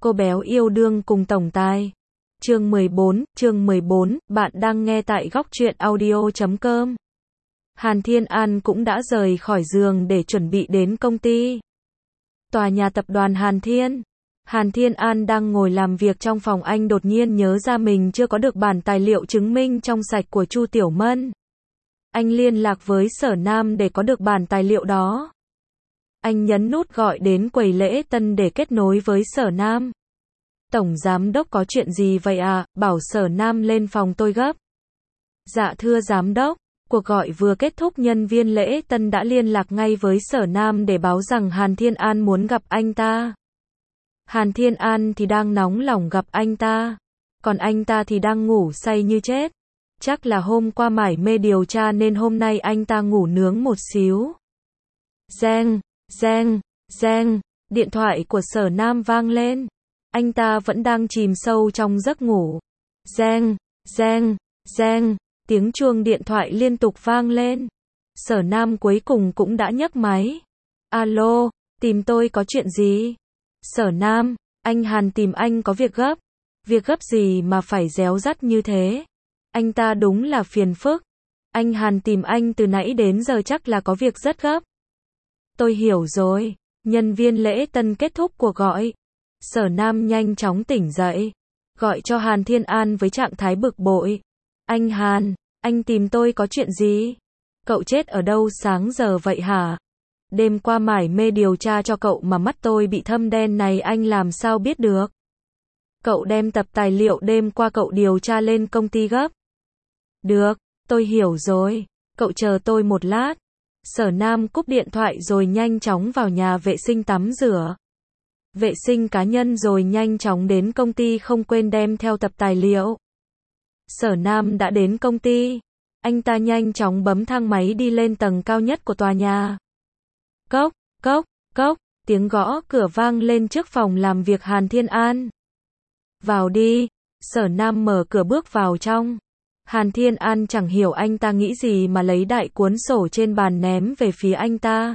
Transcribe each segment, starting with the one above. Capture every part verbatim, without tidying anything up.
Cô béo yêu đương cùng tổng tài. Chương mười bốn, chương mười bốn, bạn đang nghe tại góc truyện audio chấm com. Hàn Thiên An cũng đã rời khỏi giường để chuẩn bị đến công ty. Tòa nhà tập đoàn Hàn Thiên. Hàn Thiên An đang ngồi làm việc trong phòng, anh đột nhiên nhớ ra mình chưa có được bản tài liệu chứng minh trong sạch của Chu Tiểu Mân. Anh liên lạc với Sở Nam để có được bản tài liệu đó. Anh nhấn nút gọi đến quầy lễ tân để kết nối với Sở Nam. Tổng giám đốc có chuyện gì vậy à, bảo Sở Nam lên phòng tôi gấp. Dạ thưa giám đốc. Cuộc gọi vừa kết thúc, nhân viên lễ tân đã liên lạc ngay với Sở Nam để báo rằng Hàn Thiên An muốn gặp anh ta. Hàn Thiên An thì đang nóng lòng gặp anh ta, còn anh ta thì đang ngủ say như chết. Chắc là hôm qua mải mê điều tra nên hôm nay anh ta ngủ nướng một xíu. Reng, reng, reng, điện thoại của Sở Nam vang lên. Anh ta vẫn đang chìm sâu trong giấc ngủ. Reng, reng, reng, tiếng chuông điện thoại liên tục vang lên. Sở Nam cuối cùng cũng đã nhấc máy. Alo, tìm tôi có chuyện gì? Sở Nam, anh Hàn tìm anh có việc gấp. Việc gấp gì mà phải réo rắt như thế? Anh ta đúng là phiền phức. Anh Hàn tìm anh từ nãy đến giờ chắc là có việc rất gấp. Tôi hiểu rồi. Nhân viên lễ tân kết thúc cuộc gọi. Sở Nam nhanh chóng tỉnh dậy, gọi cho Hàn Thiên An với trạng thái bực bội. Anh Hàn, anh tìm tôi có chuyện gì? Cậu chết ở đâu sáng giờ vậy hả? Đêm qua mải mê điều tra cho cậu mà mắt tôi bị thâm đen này, anh làm sao biết được? Cậu đem tập tài liệu đêm qua cậu điều tra lên công ty gấp. Được, tôi hiểu rồi. Cậu chờ tôi một lát. Sở Nam cúp điện thoại rồi nhanh chóng vào nhà vệ sinh tắm rửa, vệ sinh cá nhân rồi nhanh chóng đến công ty, không quên đem theo tập tài liệu. Sở Nam đã đến công ty. Anh ta nhanh chóng bấm thang máy đi lên tầng cao nhất của tòa nhà. Cốc, cốc, cốc, tiếng gõ cửa vang lên trước phòng làm việc Hàn Thiên An. Vào đi. Sở Nam mở cửa bước vào trong. Hàn Thiên An chẳng hiểu anh ta nghĩ gì mà lấy đại cuốn sổ trên bàn ném về phía anh ta.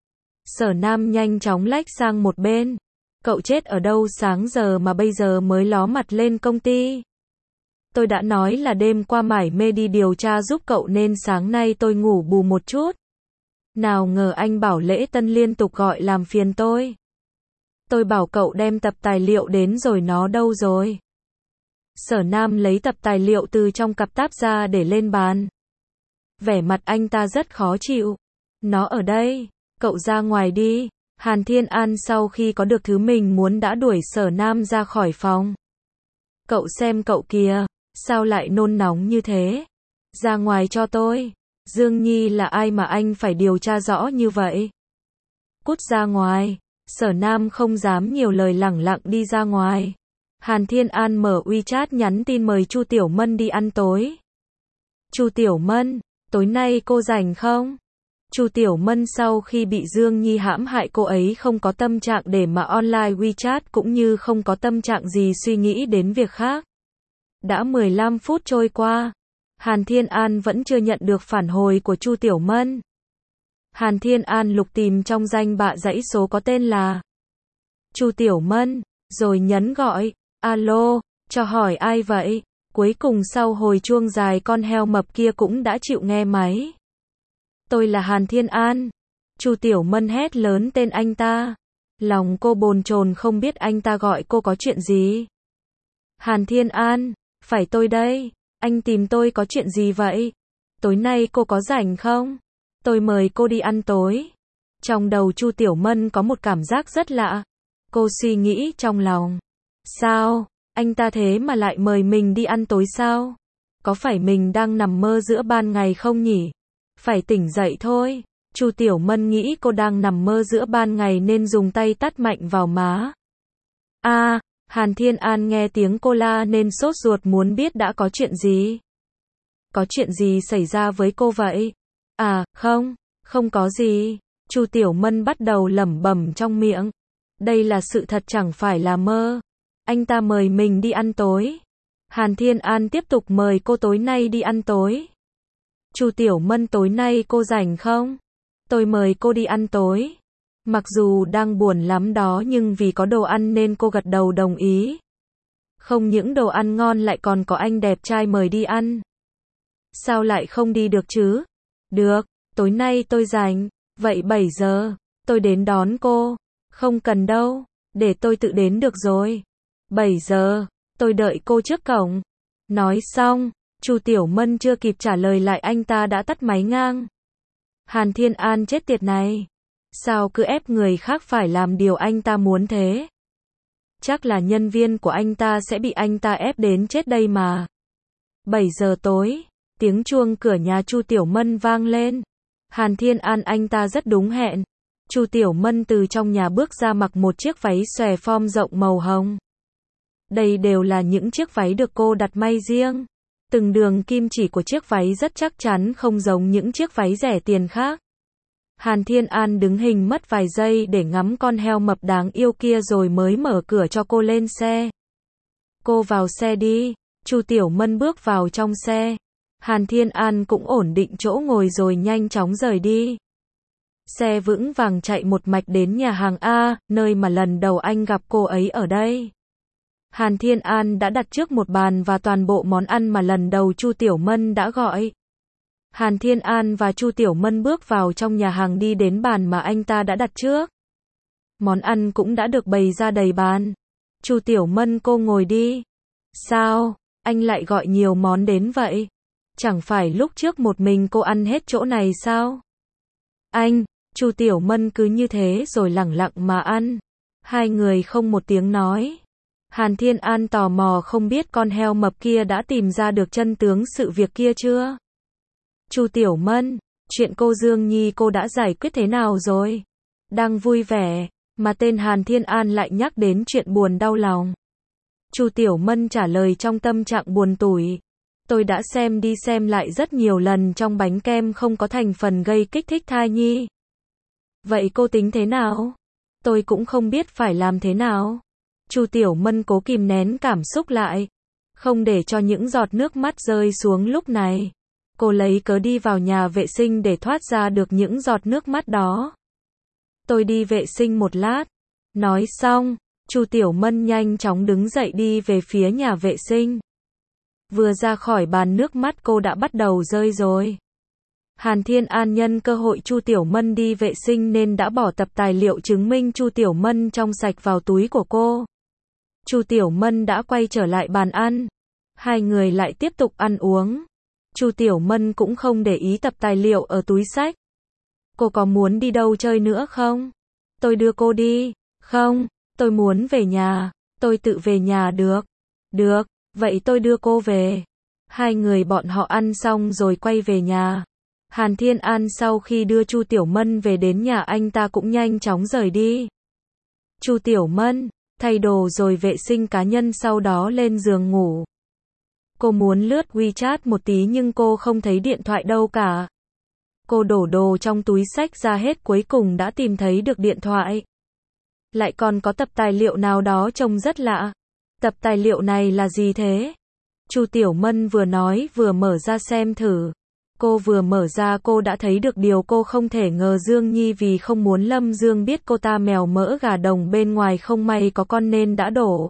Sở Nam nhanh chóng lách sang một bên. Cậu chết ở đâu sáng giờ mà bây giờ mới ló mặt lên công ty? Tôi đã nói là đêm qua mải mê đi điều tra giúp cậu nên sáng nay tôi ngủ bù một chút. Nào ngờ anh bảo lễ tân liên tục gọi làm phiền tôi. Tôi bảo cậu đem tập tài liệu đến rồi, nó đâu rồi? Sở Nam lấy tập tài liệu từ trong cặp táp ra để lên bàn. Vẻ mặt anh ta rất khó chịu. Nó ở đây, cậu ra ngoài đi. Hàn Thiên An sau khi có được thứ mình muốn đã đuổi Sở Nam ra khỏi phòng. Cậu xem cậu kìa, sao lại nôn nóng như thế? Ra ngoài cho tôi. Dương Nhi là ai mà anh phải điều tra rõ như vậy? Cút ra ngoài. Sở Nam không dám nhiều lời, lẳng lặng đi ra ngoài. Hàn Thiên An mở WeChat nhắn tin mời Chu Tiểu Mân đi ăn tối. Chu Tiểu Mân, tối nay cô rảnh không? Chu Tiểu Mân sau khi bị Dương Nhi hãm hại, cô ấy không có tâm trạng để mà online WeChat, cũng như không có tâm trạng gì suy nghĩ đến việc khác. Đã mười lăm phút trôi qua, Hàn Thiên An vẫn chưa nhận được phản hồi của Chu Tiểu Mân. Hàn Thiên An lục tìm trong danh bạ dãy số có tên là Chu Tiểu Mân, rồi nhấn gọi. Alo, cho hỏi ai vậy? Cuối cùng sau hồi chuông dài, con heo mập kia cũng đã chịu nghe máy. Tôi là Hàn Thiên An. Chu Tiểu Mân hét lớn tên anh ta. Lòng cô bồn chồn không biết anh ta gọi cô có chuyện gì. Hàn Thiên An, phải tôi đây. Anh tìm tôi có chuyện gì vậy? Tối nay cô có rảnh không? Tôi mời cô đi ăn tối. Trong đầu Chu Tiểu Mân có một cảm giác rất lạ. Cô suy nghĩ trong lòng. Sao? Anh ta thế mà lại mời mình đi ăn tối sao? Có phải mình đang nằm mơ giữa ban ngày không nhỉ? Phải tỉnh dậy thôi. Chu Tiểu Mân nghĩ cô đang nằm mơ giữa ban ngày nên dùng tay tát mạnh vào má. A, à, Hàn Thiên An nghe tiếng cô la nên sốt ruột muốn biết đã có chuyện gì. Có chuyện gì xảy ra với cô vậy? À, không, không có gì. Chu Tiểu Mân bắt đầu lẩm bẩm trong miệng. Đây là sự thật chẳng phải là mơ. Anh ta mời mình đi ăn tối. Hàn Thiên An tiếp tục mời cô tối nay đi ăn tối. Chu Tiểu Mân, tối nay cô rảnh không? Tôi mời cô đi ăn tối. Mặc dù đang buồn lắm đó nhưng vì có đồ ăn nên cô gật đầu đồng ý. Không những đồ ăn ngon lại còn có anh đẹp trai mời đi ăn. Sao lại không đi được chứ? Được, tối nay tôi rảnh, vậy bảy giờ, tôi đến đón cô. Không cần đâu, để tôi tự đến được rồi. bảy giờ, tôi đợi cô trước cổng. Nói xong, Chu Tiểu Mân chưa kịp trả lời lại anh ta đã tắt máy ngang. Hàn Thiên An chết tiệt này. Sao cứ ép người khác phải làm điều anh ta muốn thế? Chắc là nhân viên của anh ta sẽ bị anh ta ép đến chết đây mà. bảy giờ tối, tiếng chuông cửa nhà Chu Tiểu Mân vang lên. Hàn Thiên An anh ta rất đúng hẹn. Chu Tiểu Mân từ trong nhà bước ra mặc một chiếc váy xòe form rộng màu hồng. Đây đều là những chiếc váy được cô đặt may riêng. Từng đường kim chỉ của chiếc váy rất chắc chắn không giống những chiếc váy rẻ tiền khác. Hàn Thiên An đứng hình mất vài giây để ngắm con heo mập đáng yêu kia rồi mới mở cửa cho cô lên xe. Cô vào xe đi. Chu Tiểu Mân bước vào trong xe. Hàn Thiên An cũng ổn định chỗ ngồi rồi nhanh chóng rời đi. Xe vững vàng chạy một mạch đến nhà hàng A, nơi mà lần đầu anh gặp cô ấy ở đây. Hàn Thiên An đã đặt trước một bàn và toàn bộ món ăn mà lần đầu Chu Tiểu Mân đã gọi. Hàn Thiên An và Chu Tiểu Mân bước vào trong nhà hàng đi đến bàn mà anh ta đã đặt trước. Món ăn cũng đã được bày ra đầy bàn. Chu Tiểu Mân cô ngồi đi. Sao, anh lại gọi nhiều món đến vậy? Chẳng phải lúc trước một mình cô ăn hết chỗ này sao? Anh, Chu Tiểu Mân cứ như thế rồi lẳng lặng mà ăn. Hai người không một tiếng nói. Hàn Thiên An tò mò không biết con heo mập kia đã tìm ra được chân tướng sự việc kia chưa? Chu Tiểu Mân, chuyện cô Dương Nhi cô đã giải quyết thế nào rồi? Đang vui vẻ, mà tên Hàn Thiên An lại nhắc đến chuyện buồn đau lòng. Chu Tiểu Mân trả lời trong tâm trạng buồn tủi. Tôi đã xem đi xem lại rất nhiều lần trong bánh kem không có thành phần gây kích thích thai nhi. Vậy cô tính thế nào? Tôi cũng không biết phải làm thế nào. Chu Tiểu Mân cố kìm nén cảm xúc lại, không để cho những giọt nước mắt rơi xuống lúc này. Cô lấy cớ đi vào nhà vệ sinh để thoát ra được những giọt nước mắt đó. Tôi đi vệ sinh một lát. Nói xong, Chu Tiểu Mân nhanh chóng đứng dậy đi về phía nhà vệ sinh. Vừa ra khỏi bàn nước mắt cô đã bắt đầu rơi rồi. Hàn Thiên An nhân cơ hội Chu Tiểu Mân đi vệ sinh nên đã bỏ tập tài liệu chứng minh Chu Tiểu Mân trong sạch vào túi của cô. Chu Tiểu Mân đã quay trở lại bàn ăn. Hai người lại tiếp tục ăn uống. Chu Tiểu Mân cũng không để ý tập tài liệu ở túi xách. Cô có muốn đi đâu chơi nữa không? Tôi đưa cô đi. Không, tôi muốn về nhà. Tôi tự về nhà được. Được, vậy tôi đưa cô về. Hai người bọn họ ăn xong rồi quay về nhà. Hàn Thiên An sau khi đưa Chu Tiểu Mân về đến nhà anh ta cũng nhanh chóng rời đi. Chu Tiểu Mân thay đồ rồi vệ sinh cá nhân sau đó lên giường ngủ. Cô muốn lướt WeChat một tí nhưng cô không thấy điện thoại đâu cả. Cô đổ đồ trong túi xách ra hết cuối cùng đã tìm thấy được điện thoại. Lại còn có tập tài liệu nào đó trông rất lạ. Tập tài liệu này là gì thế? Chu Tiểu Mân vừa nói vừa mở ra xem thử. Cô vừa mở ra cô đã thấy được điều cô không thể ngờ Dương Nhi vì không muốn Lâm Dương biết cô ta mèo mỡ gà đồng bên ngoài không may có con nên đã đổ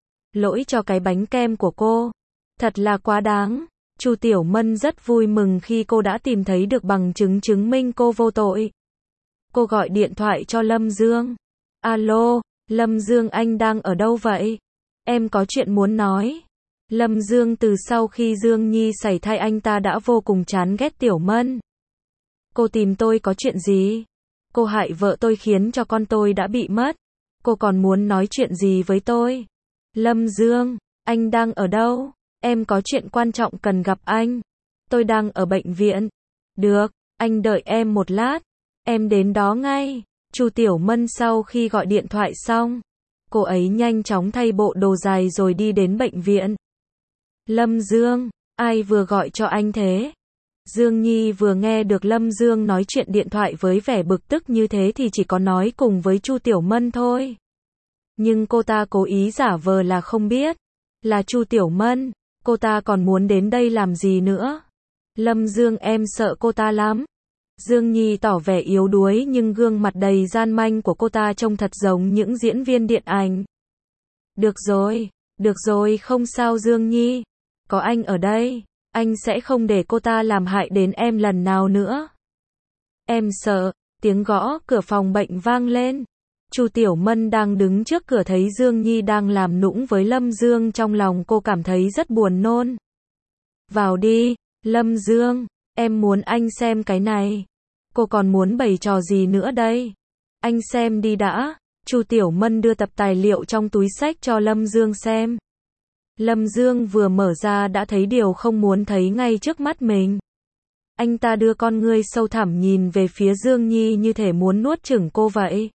lỗi cho cái bánh kem của cô. Thật là quá đáng. Chu Tiểu Mân rất vui mừng khi cô đã tìm thấy được bằng chứng chứng minh cô vô tội. Cô gọi điện thoại cho Lâm Dương. Alo, Lâm Dương anh đang ở đâu vậy? Em có chuyện muốn nói. Lâm Dương từ sau khi Dương Nhi sảy thai anh ta đã vô cùng chán ghét Tiểu Mân. Cô tìm tôi có chuyện gì? Cô hại vợ tôi khiến cho con tôi đã bị mất. Cô còn muốn nói chuyện gì với tôi? Lâm Dương, anh đang ở đâu? Em có chuyện quan trọng cần gặp anh. Tôi đang ở bệnh viện. Được, anh đợi em một lát. Em đến đó ngay. Chu Tiểu Mân sau khi gọi điện thoại xong, cô ấy nhanh chóng thay bộ đồ dài rồi đi đến bệnh viện. Lâm Dương, ai vừa gọi cho anh thế? Dương Nhi vừa nghe được Lâm Dương nói chuyện điện thoại với vẻ bực tức như thế thì chỉ có nói cùng với Chu Tiểu Mân thôi. Nhưng cô ta cố ý giả vờ là không biết. Là Chu Tiểu Mân, cô ta còn muốn đến đây làm gì nữa? Lâm Dương em sợ cô ta lắm. Dương Nhi tỏ vẻ yếu đuối nhưng gương mặt đầy gian manh của cô ta trông thật giống những diễn viên điện ảnh. Được rồi, được rồi không sao Dương Nhi. Có anh ở đây, anh sẽ không để cô ta làm hại đến em lần nào nữa. Em sợ, tiếng gõ cửa phòng bệnh vang lên. Chu Tiểu Mân đang đứng trước cửa thấy Dương Nhi đang làm nũng với Lâm Dương, trong lòng cô cảm thấy rất buồn nôn. Vào đi, Lâm Dương, em muốn anh xem cái này. Cô còn muốn bày trò gì nữa đây? Anh xem đi đã. Chu Tiểu Mân đưa tập tài liệu trong túi xách cho Lâm Dương xem. Lâm Dương vừa mở ra đã thấy điều không muốn thấy ngay trước mắt mình. Anh ta đưa con ngươi sâu thẳm nhìn về phía Dương Nhi như thể muốn nuốt chửng cô vậy.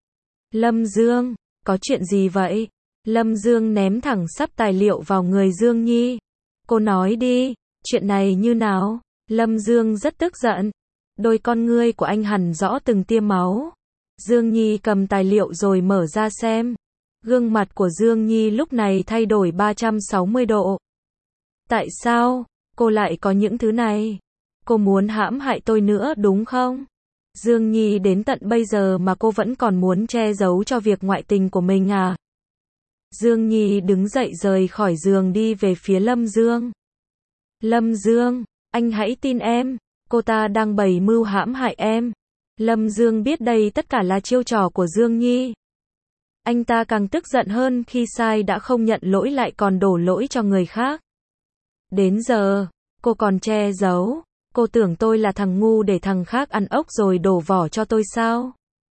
Lâm Dương, có chuyện gì vậy? Lâm Dương ném thẳng sắp tài liệu vào người Dương Nhi. Cô nói đi, chuyện này như nào? Lâm Dương rất tức giận. Đôi con ngươi của anh hằn rõ từng tia máu. Dương Nhi cầm tài liệu rồi mở ra xem. Gương mặt của Dương Nhi lúc này thay đổi ba trăm sáu mươi độ. Tại sao cô lại có những thứ này? Cô muốn hãm hại tôi nữa đúng không? Dương Nhi đến tận bây giờ mà cô vẫn còn muốn che giấu cho việc ngoại tình của mình à? Dương Nhi đứng dậy rời khỏi giường đi về phía Lâm Dương. Lâm Dương, anh hãy tin em, cô ta đang bày mưu hãm hại em. Lâm Dương biết đây tất cả là chiêu trò của Dương Nhi. Anh ta càng tức giận hơn khi sai đã không nhận lỗi lại còn đổ lỗi cho người khác. Đến giờ, cô còn che giấu. Cô tưởng tôi là thằng ngu để thằng khác ăn ốc rồi đổ vỏ cho tôi sao?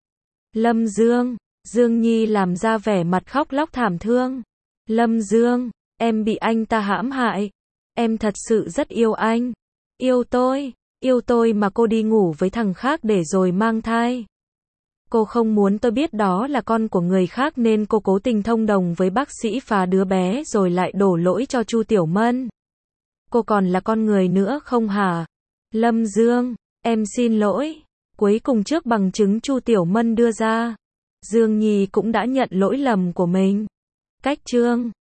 Lâm Dương, Dương Nhi làm ra vẻ mặt khóc lóc thảm thương. Lâm Dương, em bị anh ta hãm hại. Em thật sự rất yêu anh. Yêu tôi, yêu tôi mà cô đi ngủ với thằng khác để rồi mang thai. Cô không muốn tôi biết đó là con của người khác nên cô cố tình thông đồng với bác sĩ phá đứa bé rồi lại đổ lỗi cho Chu Tiểu Mân. Cô còn là con người nữa không hả? Lâm Dương, em xin lỗi. Cuối cùng trước bằng chứng Chu Tiểu Mân đưa ra, Dương Nhi cũng đã nhận lỗi lầm của mình. Cách chương